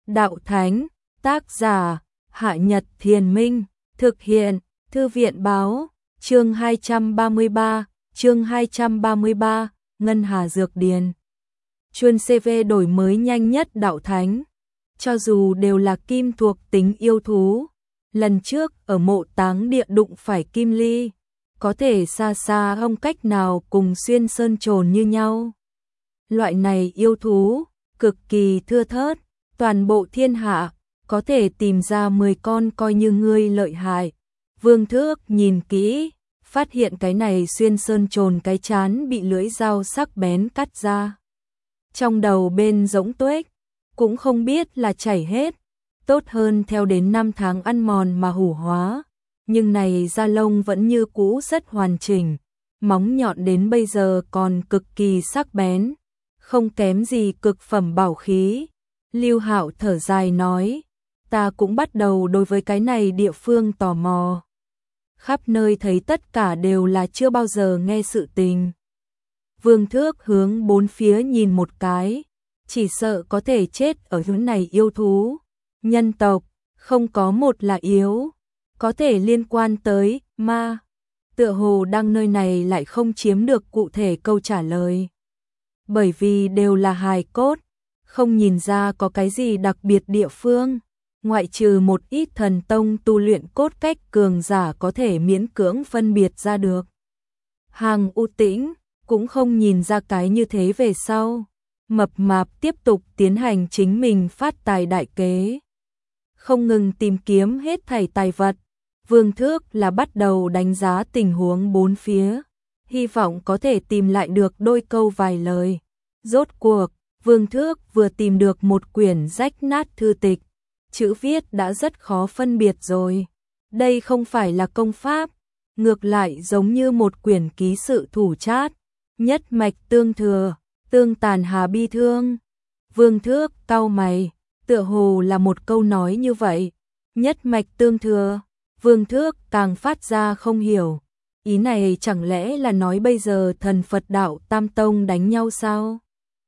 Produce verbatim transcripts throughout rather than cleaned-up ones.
đạo thánh, tác giả, Hạ Nhật Thiền Minh, thực hiện, Thư viện báo, chương hai trăm ba mươi ba, chương hai trăm ba mươi ba, Ngân Hà Dược Điền. Chuyên xê vê đổi mới nhanh nhất đạo thánh, cho dù đều là kim thuộc tính yêu thú. Lần trước ở mộ táng địa đụng phải kim ly, có thể xa xa không cách nào cùng xuyên sơn trồn như nhau. Loại này yêu thú, cực kỳ thưa thớt, toàn bộ thiên hạ, có thể tìm ra mười con coi như ngươi lợi hại. Vương Thước nhìn kỹ, phát hiện cái này xuyên sơn trồn cái chán bị lưỡi dao sắc bén cắt ra. Trong đầu bên rỗng tuếch, cũng không biết là chảy hết, tốt hơn theo đến năm tháng ăn mòn mà hủ hóa. Nhưng này da lông vẫn như cũ rất hoàn chỉnh, móng nhọn đến bây giờ còn cực kỳ sắc bén, không kém gì cực phẩm bảo khí. Lưu Hạo thở dài nói, ta cũng bắt đầu đối với cái này địa phương tò mò. Khắp nơi thấy tất cả đều là chưa bao giờ nghe sự tình. Vương Thước hướng bốn phía nhìn một cái, chỉ sợ có thể chết ở hướng này yêu thú. Nhân tộc, không có một là yếu, có thể liên quan tới ma. Tựa hồ đang nơi này lại không chiếm được cụ thể câu trả lời. Bởi vì đều là hài cốt, không nhìn ra có cái gì đặc biệt địa phương. Ngoại trừ một ít thần tông tu luyện cốt cách cường giả có thể miễn cưỡng phân biệt ra được. Hàng U Tĩnh cũng không nhìn ra cái như thế về sau. Mập Mạp tiếp tục tiến hành chính mình phát tài đại kế, không ngừng tìm kiếm hết thảy tài vật. Vương Thước là bắt đầu đánh giá tình huống bốn phía, hy vọng có thể tìm lại được đôi câu vài lời. Rốt cuộc, Vương Thước vừa tìm được một quyển rách nát thư tịch, chữ viết đã rất khó phân biệt rồi. Đây không phải là công pháp, ngược lại giống như một quyển ký sự thủ chát, nhất mạch tương thừa, tương tàn hà bi thương. Vương Thước cau mày, tựa hồ là một câu nói như vậy, nhất mạch tương thừa. Vương Thước càng phát ra không hiểu, ý này chẳng lẽ là nói bây giờ thần Phật đạo Tam Tông đánh nhau sao?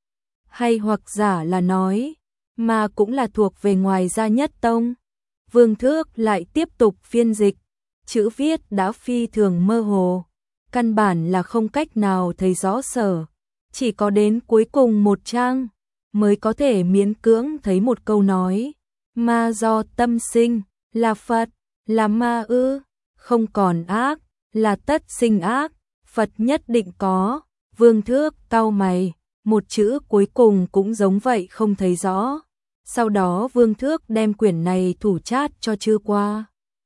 Hay hoặc giả là nói, mà cũng là thuộc về ngoài gia nhất tông. Vương Thước lại tiếp tục phiên dịch, chữ viết đã phi thường mơ hồ, căn bản là không cách nào thấy rõ sở, chỉ có đến cuối cùng một trang mới có thể miễn cưỡng thấy một câu nói, ma do tâm sinh, là Phật, là ma ư, không còn ác, là tất sinh ác, Phật nhất định có. Vương Thước cau mày, một chữ cuối cùng cũng giống vậy không thấy rõ. Sau đó Vương Thước đem quyển này thủ chát cho chư qua.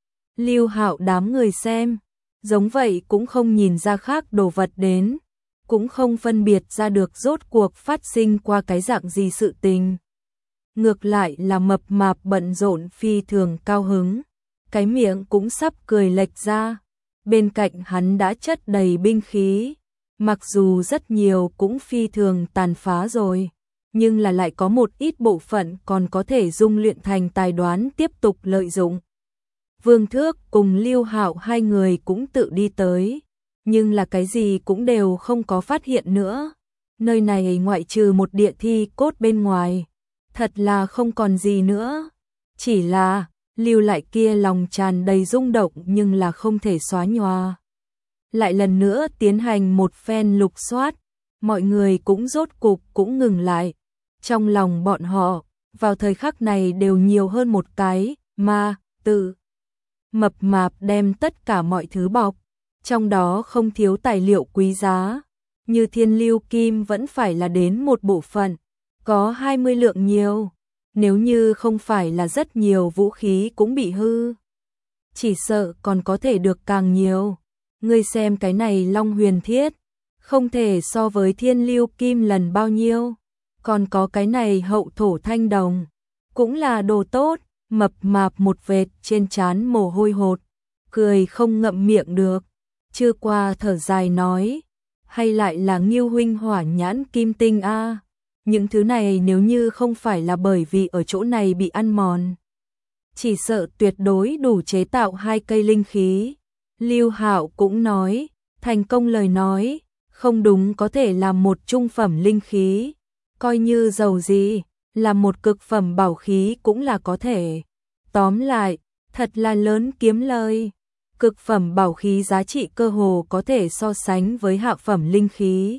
Lưu Hạo đám người xem, giống vậy cũng không nhìn ra khác đồ vật đến, cũng không phân biệt ra được rốt cuộc phát sinh qua cái dạng gì sự tình. Ngược lại là Mập Mạp bận rộn phi thường cao hứng, cái miệng cũng sắp cười lệch ra. Bên cạnh hắn đã chất đầy binh khí, mặc dù rất nhiều cũng phi thường tàn phá rồi, nhưng là lại có một ít bộ phận còn có thể dung luyện thành tài đoán tiếp tục lợi dụng. Vương Thước cùng Lưu Hạo hai người cũng tự đi tới, nhưng là cái gì cũng đều không có phát hiện nữa. Nơi này ngoại trừ một địa thi cốt bên ngoài, thật là không còn gì nữa. Chỉ là lưu lại kia lòng tràn đầy rung động nhưng là không thể xóa nhòa. Lại lần nữa tiến hành một phen lục soát, mọi người cũng rốt cục cũng ngừng lại. Trong lòng bọn họ, vào thời khắc này đều nhiều hơn một cái ma tự. Mập Mạp đem tất cả mọi thứ bọc, trong đó không thiếu tài liệu quý giá, như thiên lưu kim vẫn phải là đến một bộ phận, có hai mươi lượng nhiều. Nếu như không phải là rất nhiều vũ khí cũng bị hư, chỉ sợ còn có thể được càng nhiều. Ngươi xem cái này Long Huyền Thiết, không thể so với thiên lưu kim lần bao nhiêu. Còn có cái này Hậu Thổ Thanh Đồng, cũng là đồ tốt. Mập Mạp một vệt trên trán mồ hôi hột, cười không ngậm miệng được. Chưa qua thở dài nói, hay lại là Ngưu huynh hỏa nhãn kim tinh a. Những thứ này nếu như không phải là bởi vì ở chỗ này bị ăn mòn, chỉ sợ tuyệt đối đủ chế tạo hai cây linh khí. Lưu Hạo cũng nói, thành công lời nói, không đúng có thể làm một trung phẩm linh khí, coi như giàu gì, là một cực phẩm bảo khí cũng là có thể. Tóm lại, thật là lớn kiếm lời. Cực phẩm bảo khí giá trị cơ hồ có thể so sánh với hạ phẩm linh khí.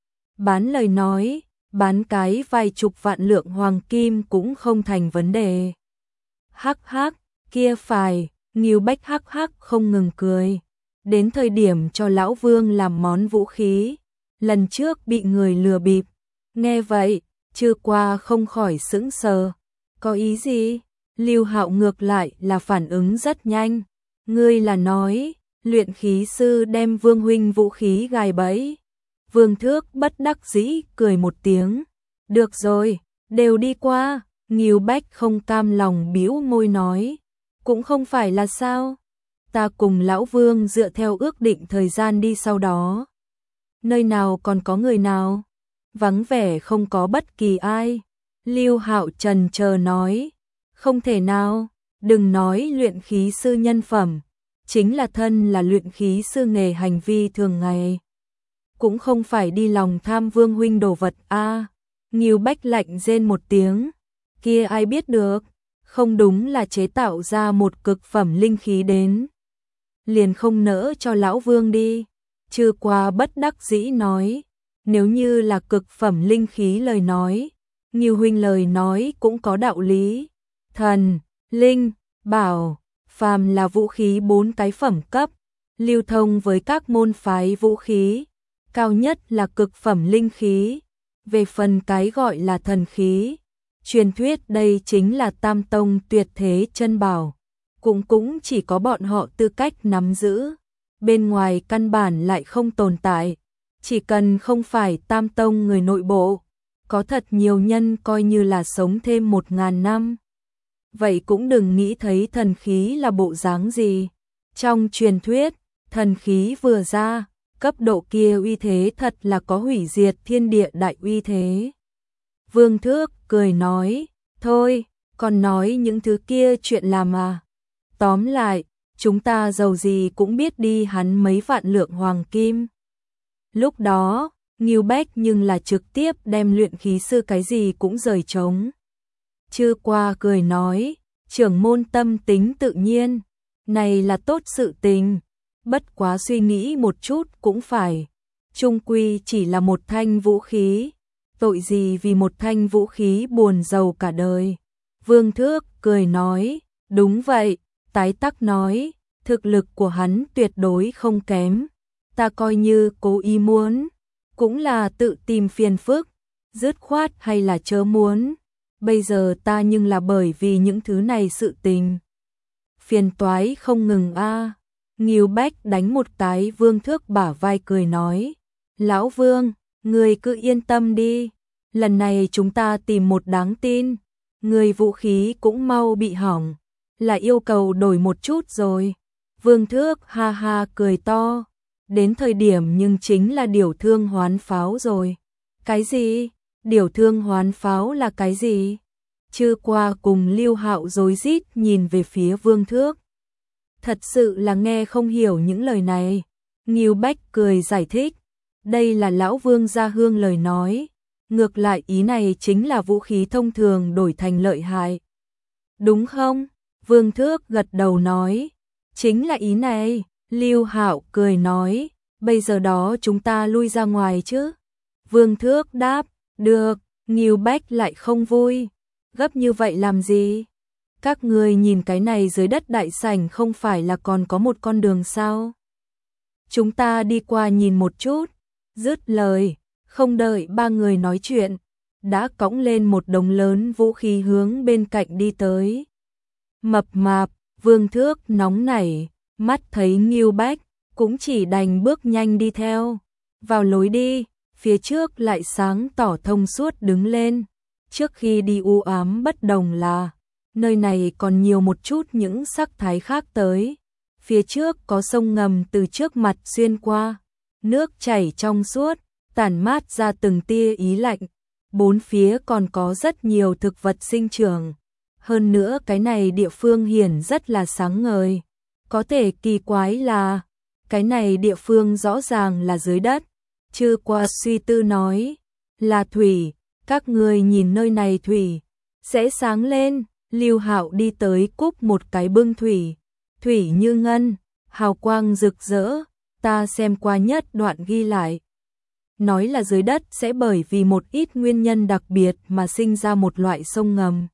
Bán lời nói, bán cái vài chục vạn lượng hoàng kim cũng không thành vấn đề. Hắc hắc, kia phải, Ngưu Bách hắc hắc không ngừng cười. Đến thời điểm cho lão Vương làm món vũ khí, lần trước bị người lừa bịp. Nghe vậy, Trư Qua không khỏi sững sờ. Có ý gì? Lưu Hạo ngược lại là phản ứng rất nhanh. Ngươi là nói, luyện khí sư đem Vương huynh vũ khí gài bẫy. Vương Thước bất đắc dĩ cười một tiếng. Được rồi, đều đi qua. Ngưu Bách không cam lòng bĩu môi nói. Cũng không phải là sao. Ta cùng lão Vương dựa theo ước định thời gian đi sau đó. Nơi nào còn có người nào? Vắng vẻ không có bất kỳ ai. Lưu Hạo trần chờ nói. Không thể nào, đừng nói luyện khí sư nhân phẩm. Chính là thân là luyện khí sư nghề hành vi thường ngày. Cũng không phải đi lòng tham Vương huynh đồ vật a. À, Ngưu Bách lạnh rên một tiếng. Kia ai biết được, không đúng là chế tạo ra một cực phẩm linh khí đến. Liền không nỡ cho lão Vương đi. Trư Qua bất đắc dĩ nói. Nếu như là cực phẩm linh khí lời nói, Ngưu huynh lời nói cũng có đạo lý. Thần, linh, bảo, phàm là vũ khí bốn cái phẩm cấp, lưu thông với các môn phái vũ khí, cao nhất là cực phẩm linh khí. Về phần cái gọi là thần khí, truyền thuyết đây chính là tam tông tuyệt thế chân bảo, cũng cũng chỉ có bọn họ tư cách nắm giữ, bên ngoài căn bản lại không tồn tại. Chỉ cần không phải tam tông người nội bộ, có thật nhiều nhân coi như là sống thêm một ngàn năm. Vậy cũng đừng nghĩ thấy thần khí là bộ dáng gì. Trong truyền thuyết, thần khí vừa ra, cấp độ kia uy thế thật là có hủy diệt thiên địa đại uy thế. Vương Thước cười nói, thôi, còn nói những thứ kia chuyện làm à. Tóm lại, chúng ta giàu gì cũng biết đi hắn mấy vạn lượng hoàng kim. Lúc đó, Ngưu Bách nhưng là trực tiếp đem luyện khí sư cái gì cũng rời trống. Trư Qua cười nói, trưởng môn tâm tính tự nhiên, này là tốt sự tình, bất quá suy nghĩ một chút cũng phải. Chung quy chỉ là một thanh vũ khí, tội gì vì một thanh vũ khí buồn rầu cả đời. Vương Thước cười nói, đúng vậy, tái tắc nói, thực lực của hắn tuyệt đối không kém. Ta coi như cố ý muốn, cũng là tự tìm phiền phức, dứt khoát hay là chớ muốn. Bây giờ ta nhưng là bởi vì những thứ này sự tình. Phiền toái không ngừng a. À. Ngưu Bách đánh một cái Vương Thước bả vai cười nói. Lão Vương, người cứ yên tâm đi. Lần này chúng ta tìm một đáng tin. Người vũ khí cũng mau bị hỏng. Là yêu cầu đổi một chút rồi. Vương Thước ha ha cười to. Đến thời điểm nhưng chính là điều thương hoán pháo rồi. Cái gì? Điều thương hoán pháo là cái gì? Trư Qua cùng Lưu Hạo rối rít nhìn về phía Vương Thước. Thật sự là nghe không hiểu những lời này. Ngưu Bách cười giải thích. Đây là lão Vương gia hương lời nói. Ngược lại ý này chính là vũ khí thông thường đổi thành lợi hại. Đúng không? Vương Thước gật đầu nói. Chính là ý này. Lưu Hạo cười nói. Bây giờ đó chúng ta lui ra ngoài chứ? Vương Thước đáp. Được. Ngưu Bách lại không vui. Gấp như vậy làm gì? Các người nhìn cái này dưới đất đại sảnh không phải là còn có một con đường sao? Chúng ta đi qua nhìn một chút. Dứt lời, không đợi ba người nói chuyện, đã cõng lên một đống lớn vũ khí hướng bên cạnh đi tới. Mập mạp, Vương Thước nóng nảy, mắt thấy Ngưu Bách, cũng chỉ đành bước nhanh đi theo. Vào lối đi, phía trước lại sáng tỏ thông suốt đứng lên. Trước khi đi u ám bất đồng là, nơi này còn nhiều một chút những sắc thái khác tới. Phía trước có sông ngầm từ trước mặt xuyên qua, nước chảy trong suốt, tản mát ra từng tia ý lạnh. Bốn phía còn có rất nhiều thực vật sinh trưởng. Hơn nữa cái này địa phương hiển rất là sáng ngời. Có thể kỳ quái là, cái này địa phương rõ ràng là dưới đất. Trư Qua suy tư nói, là thủy, các người nhìn nơi này thủy, sẽ sáng lên. Lưu Hạo đi tới cúp một cái bưng thủy, thủy như ngân, hào quang rực rỡ, ta xem qua nhất đoạn ghi lại. Nói là dưới đất sẽ bởi vì một ít nguyên nhân đặc biệt mà sinh ra một loại sông ngầm.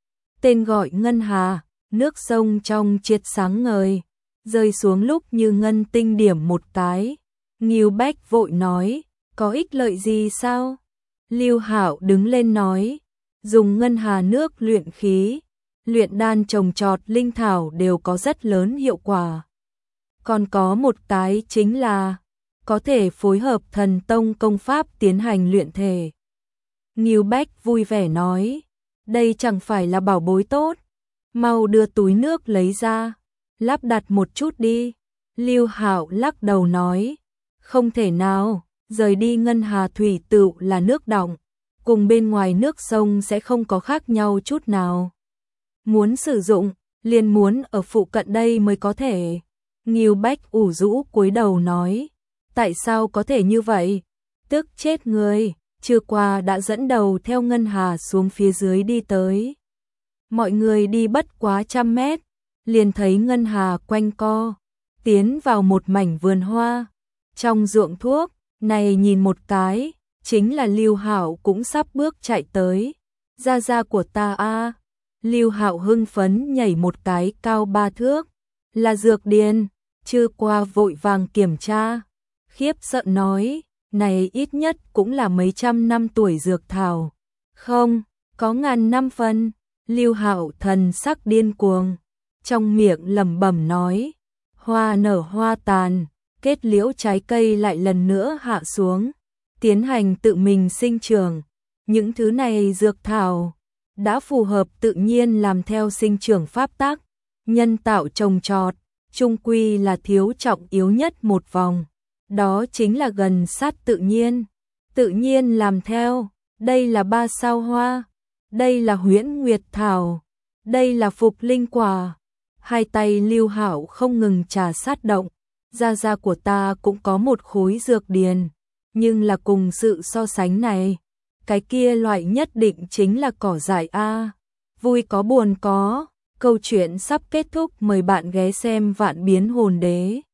Tên gọi Ngân Hà, nước sông trong triệt sáng ngời, rơi xuống lúc như ngân tinh điểm một cái. Ngưu Bách vội nói, có ích lợi gì sao? Lưu Hạo đứng lên nói, dùng Ngân Hà nước luyện khí, luyện đan trồng trọt linh thảo đều có rất lớn hiệu quả. Còn có một cái chính là có thể phối hợp thần tông công pháp tiến hành luyện thể. Ngưu Bách vui vẻ nói, đây chẳng phải là bảo bối tốt, mau đưa túi nước lấy ra, lắp đặt một chút đi. Lưu Hạo lắc đầu nói, không thể nào, rời đi Ngân Hà thủy tựu là nước đọng, cùng bên ngoài nước sông sẽ không có khác nhau chút nào. Muốn sử dụng, liền muốn ở phụ cận đây mới có thể. Ngưu Bách ủ rũ cúi đầu nói, tại sao có thể như vậy? Tức chết người, trưa qua đã dẫn đầu theo Ngân Hà xuống phía dưới đi tới. Mọi người đi bất quá trăm mét, liền thấy Ngân Hà quanh co, tiến vào một mảnh vườn hoa. Trong ruộng thuốc, này nhìn một cái, chính là Lưu Hạo cũng sắp bước chạy tới. Gia gia của ta a. Lưu Hạo hưng phấn nhảy một cái cao ba thước, là dược điền. Trưa qua vội vàng kiểm tra, khiếp sợ nói, này ít nhất cũng là mấy trăm năm tuổi dược thảo. Không, có ngàn năm phân. Lưu Hạo thần sắc điên cuồng, trong miệng lẩm bẩm nói, hoa nở hoa tàn, kết liễu trái cây lại lần nữa hạ xuống, tiến hành tự mình sinh trưởng. Những thứ này dược thảo đã phù hợp tự nhiên làm theo sinh trưởng pháp tắc, nhân tạo trồng trọt, chung quy là thiếu trọng yếu nhất một vòng, đó chính là gần sát tự nhiên, tự nhiên làm theo. Đây là ba sao hoa, đây là huyễn nguyệt thảo, đây là phục linh quả. Hai tay Lưu Hạo không ngừng trà sát động, gia gia của ta cũng có một khối dược điền, nhưng là cùng sự so sánh này, cái kia loại nhất định chính là cỏ dại a. Vui có buồn có, câu chuyện sắp kết thúc, mời bạn ghé xem Vạn Biến Hồn Đế.